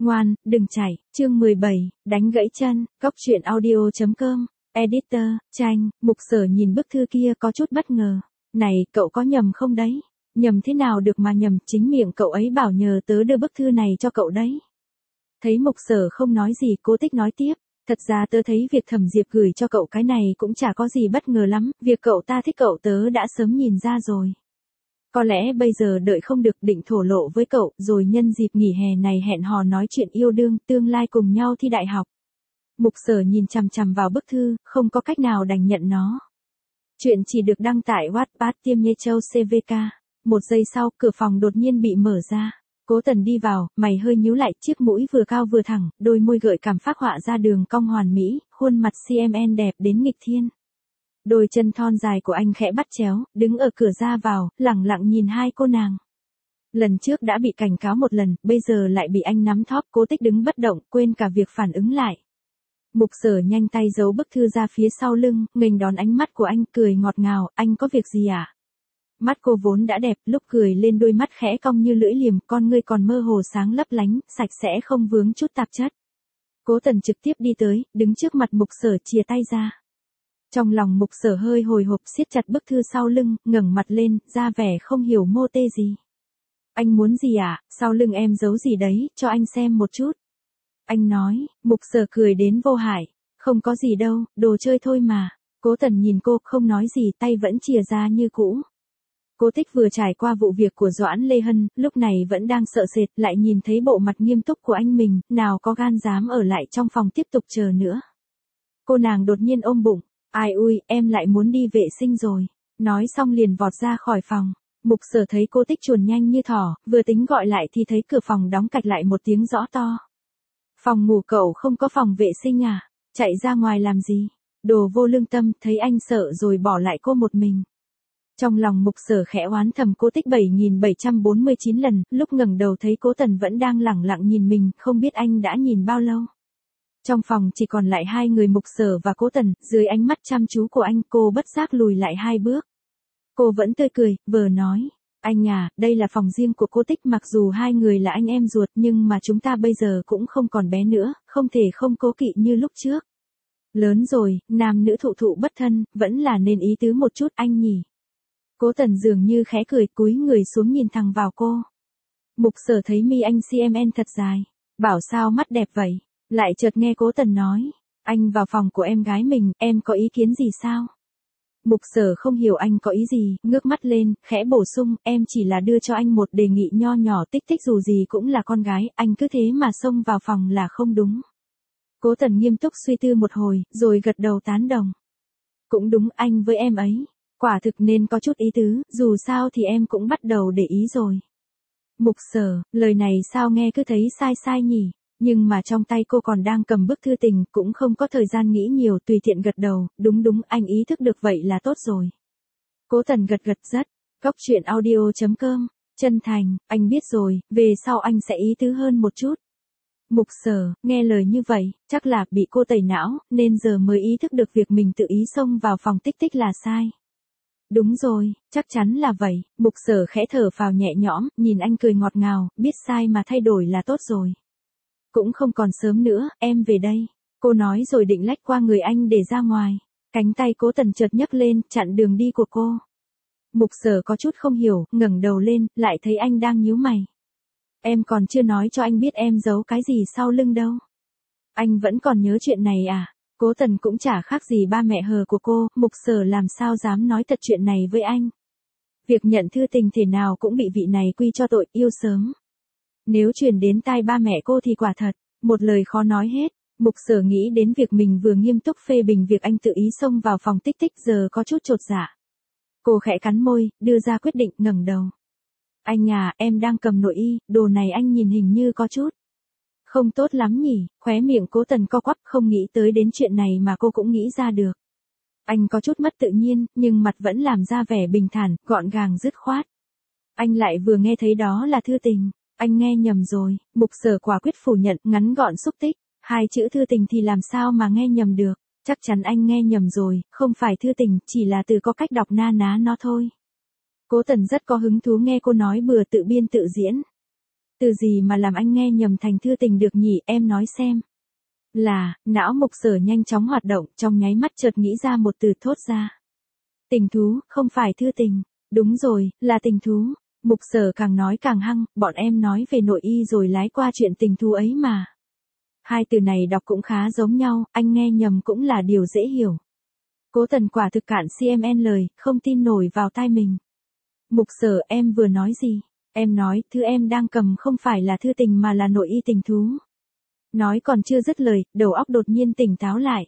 Ngoan, đừng chạy, chương 17, đánh gãy chân, cóc truyện audio.com, editor, Tranh, Mục Sở nhìn bức thư kia có chút bất ngờ. Này, cậu có nhầm không đấy? Nhầm thế nào được mà nhầm, chính miệng cậu ấy bảo nhờ tớ đưa bức thư này cho cậu đấy. Thấy Mục Sở không nói gì, Cố Tích nói tiếp. Thật ra tớ thấy việc Thẩm Diệp gửi cho cậu cái này cũng chả có gì bất ngờ lắm, việc cậu ta thích cậu tớ đã sớm nhìn ra rồi. Có lẽ bây giờ đợi không được định thổ lộ với cậu, rồi nhân dịp nghỉ hè này hẹn hò nói chuyện yêu đương, tương lai cùng nhau thi đại học. Mục Sở nhìn chằm chằm vào bức thư, không có cách nào đành nhận nó. Chuyện chỉ được đăng tải Wattpad Tiêm Nhê Châu CVK. Một giây sau, cửa phòng đột nhiên bị mở ra. Cố Tần đi vào, mày hơi nhíu lại, chiếc mũi vừa cao vừa thẳng, đôi môi gợi cảm phác họa ra đường cong hoàn mỹ, khuôn mặt CMN đẹp đến nghịch thiên. Đôi chân thon dài của anh khẽ bắt chéo, đứng ở cửa ra vào, lẳng lặng nhìn hai cô nàng. Lần trước đã bị cảnh cáo một lần, bây giờ lại bị anh nắm thóp. Cố Tích đứng bất động, quên cả việc phản ứng lại. Mục Sở nhanh tay giấu bức thư ra phía sau lưng, nghênh đón ánh mắt của anh, cười ngọt ngào. Anh có việc gì à? Mắt cô vốn đã đẹp, lúc cười lên đôi mắt khẽ cong như lưỡi liềm, con ngươi còn mơ hồ sáng lấp lánh, sạch sẽ không vướng chút tạp chất. Cố Tần trực tiếp đi tới, đứng trước mặt Mục Sở chìa tay ra. Trong lòng Mục Sở hơi hồi hộp, siết chặt bức thư sau lưng, ngẩng mặt lên, ra vẻ không hiểu mô tê gì. Anh muốn gì à? Sau lưng em giấu gì đấy, cho anh xem một chút. Anh nói. Mục Sở cười đến vô hại. Không có gì đâu, đồ chơi thôi mà. Cố Tần nhìn cô, không nói gì, tay vẫn chìa ra như cũ. Cố Tích vừa trải qua vụ việc của Doãn Lê Hân, lúc này vẫn đang sợ sệt, lại nhìn thấy bộ mặt nghiêm túc của anh mình, nào có gan dám ở lại trong phòng tiếp tục chờ nữa. Cô nàng đột nhiên ôm bụng. Ai ui, em lại muốn đi vệ sinh rồi. Nói xong liền vọt ra khỏi phòng. Mục Sở thấy Cố Tích chuồn nhanh như thỏ, vừa tính gọi lại thì thấy cửa phòng đóng cạch lại một tiếng rõ to. Phòng ngủ cậu không có phòng vệ sinh à? Chạy ra ngoài làm gì? Đồ vô lương tâm, thấy anh sợ rồi bỏ lại cô một mình. Trong lòng Mục Sở khẽ oán thầm Cố Tích 7749 lần, lúc ngẩng đầu thấy Cố Tần vẫn đang lẳng lặng nhìn mình, không biết anh đã nhìn bao lâu. Trong phòng chỉ còn lại hai người Mục Sở và Cố Tần, dưới ánh mắt chăm chú của anh, cô bất giác lùi lại hai bước. Cô vẫn tươi cười, vừa nói, anh à, đây là phòng riêng của Cố Tích, mặc dù hai người là anh em ruột nhưng mà chúng ta bây giờ cũng không còn bé nữa, không thể không cố kỵ như lúc trước. Lớn rồi, nam nữ thụ thụ bất thân, vẫn là nên ý tứ một chút anh nhỉ. Cố Tần dường như khẽ cười, cúi người xuống nhìn thẳng vào cô. Mục Sở thấy mi anh CMN thật dài, bảo sao mắt đẹp vậy, lại chợt nghe Cố Tần nói, anh vào phòng của em gái mình, em có ý kiến gì sao? Mục Sở không hiểu anh có ý gì, ngước mắt lên, khẽ bổ sung, em chỉ là đưa cho anh một đề nghị nho nhỏ, tích tích dù gì cũng là con gái, anh cứ thế mà xông vào phòng là không đúng. Cố Tần nghiêm túc suy tư một hồi, rồi gật đầu tán đồng. Cũng đúng, anh với em ấy, quả thực nên có chút ý tứ, dù sao thì em cũng bắt đầu để ý rồi. Mục Sở, lời này sao nghe cứ thấy sai sai nhỉ? Nhưng mà trong tay cô còn đang cầm bức thư tình, cũng không có thời gian nghĩ nhiều, tùy tiện gật đầu, đúng đúng, anh ý thức được vậy là tốt rồi. Cố Tần gật rất, cóc truyện audio.com, chân thành, anh biết rồi, về sau anh sẽ ý tứ hơn một chút. Mục Sở, nghe lời như vậy, chắc là bị cô tẩy não, nên giờ mới ý thức được việc mình tự ý xông vào phòng tích tích là sai. Đúng rồi, chắc chắn là vậy. Mục Sở khẽ thở phào nhẹ nhõm, nhìn anh cười ngọt ngào, biết sai mà thay đổi là tốt rồi. Cũng không còn sớm nữa, em về đây. Cô nói rồi định lách qua người anh để ra ngoài. Cánh tay Cố Tần chợt nhấc lên, chặn đường đi của cô. Mục Sở có chút không hiểu, ngẩng đầu lên, lại thấy anh đang nhíu mày. Em còn chưa nói cho anh biết em giấu cái gì sau lưng đâu. Anh vẫn còn nhớ chuyện này à? Cố Tần cũng chả khác gì ba mẹ hờ của cô, Mục Sở làm sao dám nói thật chuyện này với anh. Việc nhận thư tình thể nào cũng bị vị này quy cho tội yêu sớm. Nếu truyền đến tai ba mẹ cô thì quả thật, một lời khó nói hết. Mục Sở nghĩ đến việc mình vừa nghiêm túc phê bình việc anh tự ý xông vào phòng tích tích, giờ có chút chột dạ. Cô khẽ cắn môi, đưa ra quyết định, ngẩng đầu. Anh à, em đang cầm nội y, đồ này anh nhìn hình như có chút không tốt lắm nhỉ, khóe miệng Cố Tần co quắp, không nghĩ tới đến chuyện này mà cô cũng nghĩ ra được. Anh có chút mất tự nhiên, nhưng mặt vẫn làm ra vẻ bình thản, gọn gàng dứt khoát. Anh lại vừa nghe thấy đó là thư tình, anh nghe nhầm rồi. Mục Sở quả quyết phủ nhận, ngắn gọn xúc tích, hai chữ thư tình thì làm sao mà nghe nhầm được, chắc chắn anh nghe nhầm rồi, không phải thư tình, chỉ là từ có cách đọc na ná nó thôi. Cố Tần rất có hứng thú nghe cô nói bừa tự biên tự diễn. Từ gì mà làm anh nghe nhầm thành thư tình được nhỉ, em nói xem. Là, não Mục Sở nhanh chóng hoạt động, trong nháy mắt chợt nghĩ ra một từ thốt ra. Tình thú, không phải thư tình. Đúng rồi, là tình thú. Mục Sở càng nói càng hăng, bọn em nói về nội y rồi lái qua chuyện tình thú ấy mà. Hai từ này đọc cũng khá giống nhau, anh nghe nhầm cũng là điều dễ hiểu. Cố Tần quả thực cạn CMN lời, không tin nổi vào tai mình. Mục Sở, em vừa nói gì? Em nói, thứ em đang cầm không phải là thư tình mà là nội y tình thú. Nói còn chưa dứt lời, đầu óc đột nhiên tỉnh táo lại.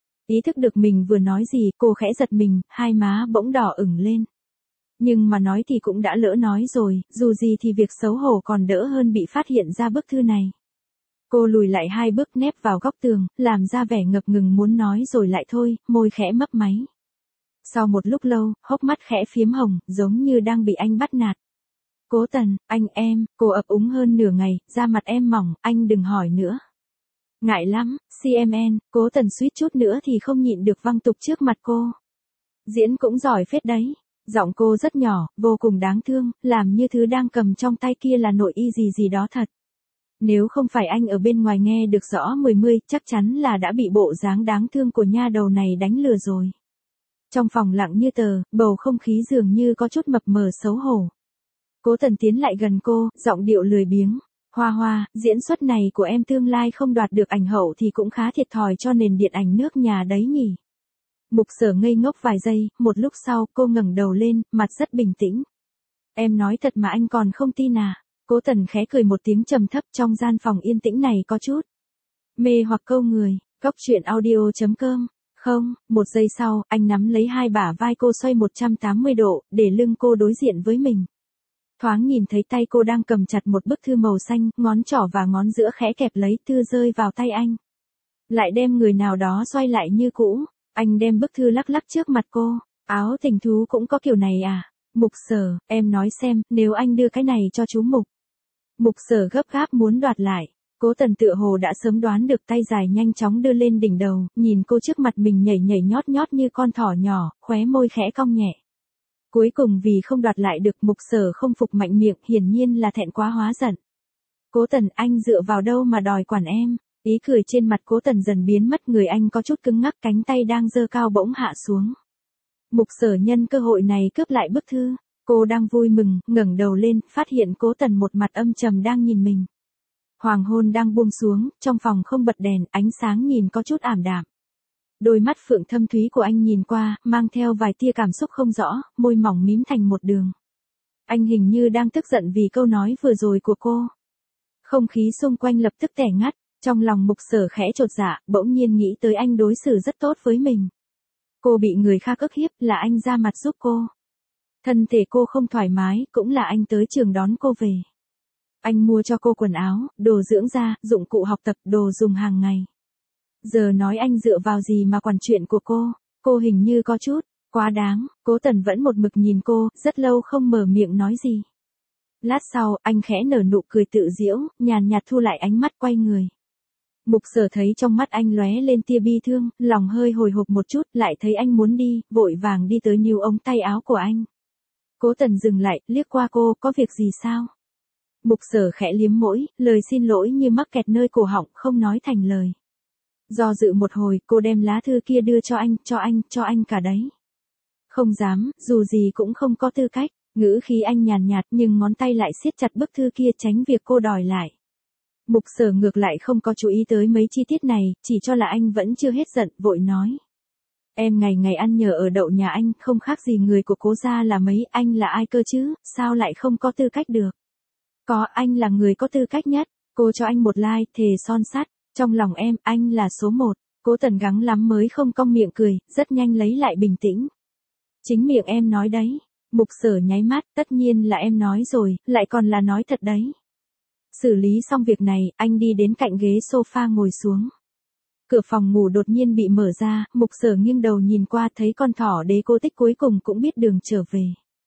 Ý thức được mình vừa nói gì, cô khẽ giật mình, hai má bỗng đỏ ửng lên. Nhưng mà nói thì cũng đã lỡ nói rồi, dù gì thì việc xấu hổ còn đỡ hơn bị phát hiện ra bức thư này. Cô lùi lại hai bước nép vào góc tường, làm ra vẻ ngập ngừng muốn nói rồi lại thôi, môi khẽ mấp máy. Sau một lúc lâu, hốc mắt khẽ phiếm hồng, giống như đang bị anh bắt nạt. Cố Tần, anh em, cô ấp úng hơn nửa ngày, da mặt em mỏng, anh đừng hỏi nữa. Ngại lắm, CMN, Cố Tần suýt chút nữa thì không nhịn được văng tục trước mặt cô. Diễn cũng giỏi phết đấy. Giọng cô rất nhỏ, vô cùng đáng thương, làm như thứ đang cầm trong tay kia là nội y gì gì đó thật. Nếu không phải anh ở bên ngoài nghe được rõ mười, chắc chắn là đã bị bộ dáng đáng thương của nha đầu này đánh lừa rồi. Trong phòng lặng như tờ, bầu không khí dường như có chút mập mờ xấu hổ. Cố Tần tiến lại gần cô, giọng điệu lười biếng. Hoa Hoa, diễn xuất này của em tương lai không đoạt được ảnh hậu thì cũng khá thiệt thòi cho nền điện ảnh nước nhà đấy nhỉ. Mục Sở ngây ngốc vài giây, một lúc sau cô ngẩng đầu lên, mặt rất bình tĩnh. Em nói thật mà anh còn không tin à? Cố Tần khẽ cười một tiếng trầm thấp, trong gian phòng yên tĩnh này có chút mê hoặc câu người. Cóc truyện audio.com. Không, một giây sau, anh nắm lấy hai bả vai cô xoay 180 độ, để lưng cô đối diện với mình. Thoáng nhìn thấy tay cô đang cầm chặt một bức thư màu xanh, ngón trỏ và ngón giữa khẽ kẹp lấy, thư rơi vào tay anh. Lại đem người nào đó xoay lại như cũ. Anh đem bức thư lắc lắc trước mặt cô. Áo tình thú cũng có kiểu này à? Mục Sở, em nói xem, nếu anh đưa cái này cho chú Mục. Mục Sở gấp gáp muốn đoạt lại. Cố Tần tựa hồ đã sớm đoán được, tay dài nhanh chóng đưa lên đỉnh đầu, nhìn cô trước mặt mình nhảy nhảy nhót nhót như con thỏ nhỏ, khóe môi khẽ cong nhẹ. Cuối cùng vì không đoạt lại được, Mục Sở không phục mạnh miệng, hiển nhiên là thẹn quá hóa giận. Cố Tần, anh dựa vào đâu mà đòi quản em? Ý cười trên mặt Cố Tần dần biến mất, người anh có chút cứng ngắc, cánh tay đang giơ cao bỗng hạ xuống. Mục Sở nhân cơ hội này cướp lại bức thư. Cô đang vui mừng, ngẩng đầu lên, phát hiện Cố Tần một mặt âm trầm đang nhìn mình. Hoàng hôn đang buông xuống, trong phòng không bật đèn, ánh sáng nhìn có chút ảm đạm. Đôi mắt phượng thâm thúy của anh nhìn qua, mang theo vài tia cảm xúc không rõ, môi mỏng mím thành một đường. Anh hình như đang tức giận vì câu nói vừa rồi của cô. Không khí xung quanh lập tức tẻ ngắt, trong lòng Mục Sở khẽ chột dạ, bỗng nhiên nghĩ tới anh đối xử rất tốt với mình. Cô bị người khác ức hiếp, là anh ra mặt giúp cô. Thân thể cô không thoải mái, cũng là anh tới trường đón cô về. Anh mua cho cô quần áo, đồ dưỡng da, dụng cụ học tập, đồ dùng hàng ngày. Giờ nói anh dựa vào gì mà quản chuyện của cô hình như có chút quá đáng. Cố Tần vẫn một mực nhìn cô, rất lâu không mở miệng nói gì. Lát sau, anh khẽ nở nụ cười tự giễu, nhàn nhạt thu lại ánh mắt quay người. Mục Sở thấy trong mắt anh lóe lên tia bi thương, lòng hơi hồi hộp một chút, lại thấy anh muốn đi, vội vàng đi tới níu ống tay áo của anh. Cố Tần dừng lại, liếc qua cô, có việc gì sao? Mục Sở khẽ liếm mũi, lời xin lỗi như mắc kẹt nơi cổ họng, không nói thành lời. Do dự một hồi, cô đem lá thư kia đưa cho anh cả đấy. Không dám, dù gì cũng không có tư cách. Ngữ khí anh nhàn nhạt nhưng ngón tay lại siết chặt bức thư kia, tránh việc cô đòi lại. Mục Sở ngược lại không có chú ý tới mấy chi tiết này, chỉ cho là anh vẫn chưa hết giận, vội nói. Em ngày ngày ăn nhờ ở đậu nhà anh, không khác gì người của Cố gia là mấy, anh là ai cơ chứ, sao lại không có tư cách được? Có, anh là người có tư cách nhất. Cô cho anh một like, thề son sắt, trong lòng em, anh là số một. Cố Tần gắng lắm mới không cong miệng cười, rất nhanh lấy lại bình tĩnh. Chính miệng em nói đấy. Mục Sở nháy mắt, tất nhiên là em nói rồi, lại còn là nói thật đấy. Xử lý xong việc này, anh đi đến cạnh ghế sofa ngồi xuống. Cửa phòng ngủ đột nhiên bị mở ra, Mục Sở nghiêng đầu nhìn qua, thấy con thỏ đế Cố Tích cuối cùng cũng biết đường trở về.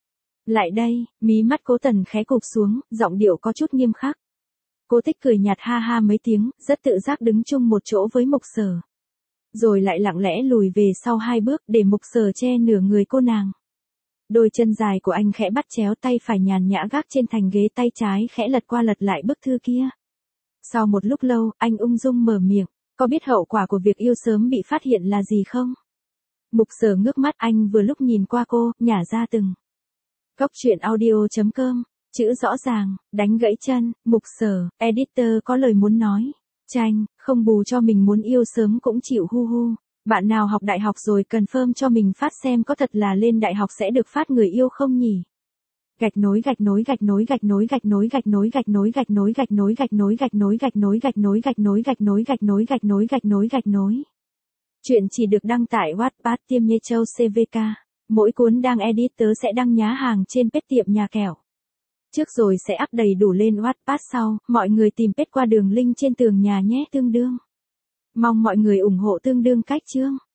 Lại đây, mí mắt Cố Tần khẽ cụp xuống, giọng điệu có chút nghiêm khắc. Cố Tích cười nhạt ha ha mấy tiếng, rất tự giác đứng chung một chỗ với Mục Sở. Rồi lại lặng lẽ lùi về sau hai bước, để Mục Sở che nửa người cô nàng. Đôi chân dài của anh khẽ bắt chéo, tay phải nhàn nhã gác trên thành ghế, tay trái khẽ lật qua lật lại bức thư kia. Sau một lúc lâu, anh ung dung mở miệng, có biết hậu quả của việc yêu sớm bị phát hiện là gì không? Mục Sở ngước mắt, anh vừa lúc nhìn qua cô, nhả ra từng. Cốc truyện audio.com, chữ rõ ràng, đánh gãy chân, Mục Sở, editor có lời muốn nói. Tranh, không bù cho mình muốn yêu sớm cũng chịu hu hu. Bạn nào học đại học rồi confirm cho mình phát xem có thật là lên đại học sẽ được phát người yêu không nhỉ? Gạch nối gạch nối gạch nối gạch nối gạch nối gạch nối gạch nối gạch nối gạch nối gạch nối gạch nối gạch nối gạch nối gạch nối gạch nối gạch nối gạch nối gạch nối gạch nối. Chuyện chỉ được đăng tải Wattpad Tiêm Nhê Châu CVK. Mỗi cuốn đang edit tớ sẽ đăng nhá hàng trên page tiệm nhà kẹo. Trước rồi sẽ up đầy đủ lên Wattpad sau, mọi người tìm page qua đường link trên tường nhà nhé tương đương. Mong mọi người ủng hộ tương đương cách chương.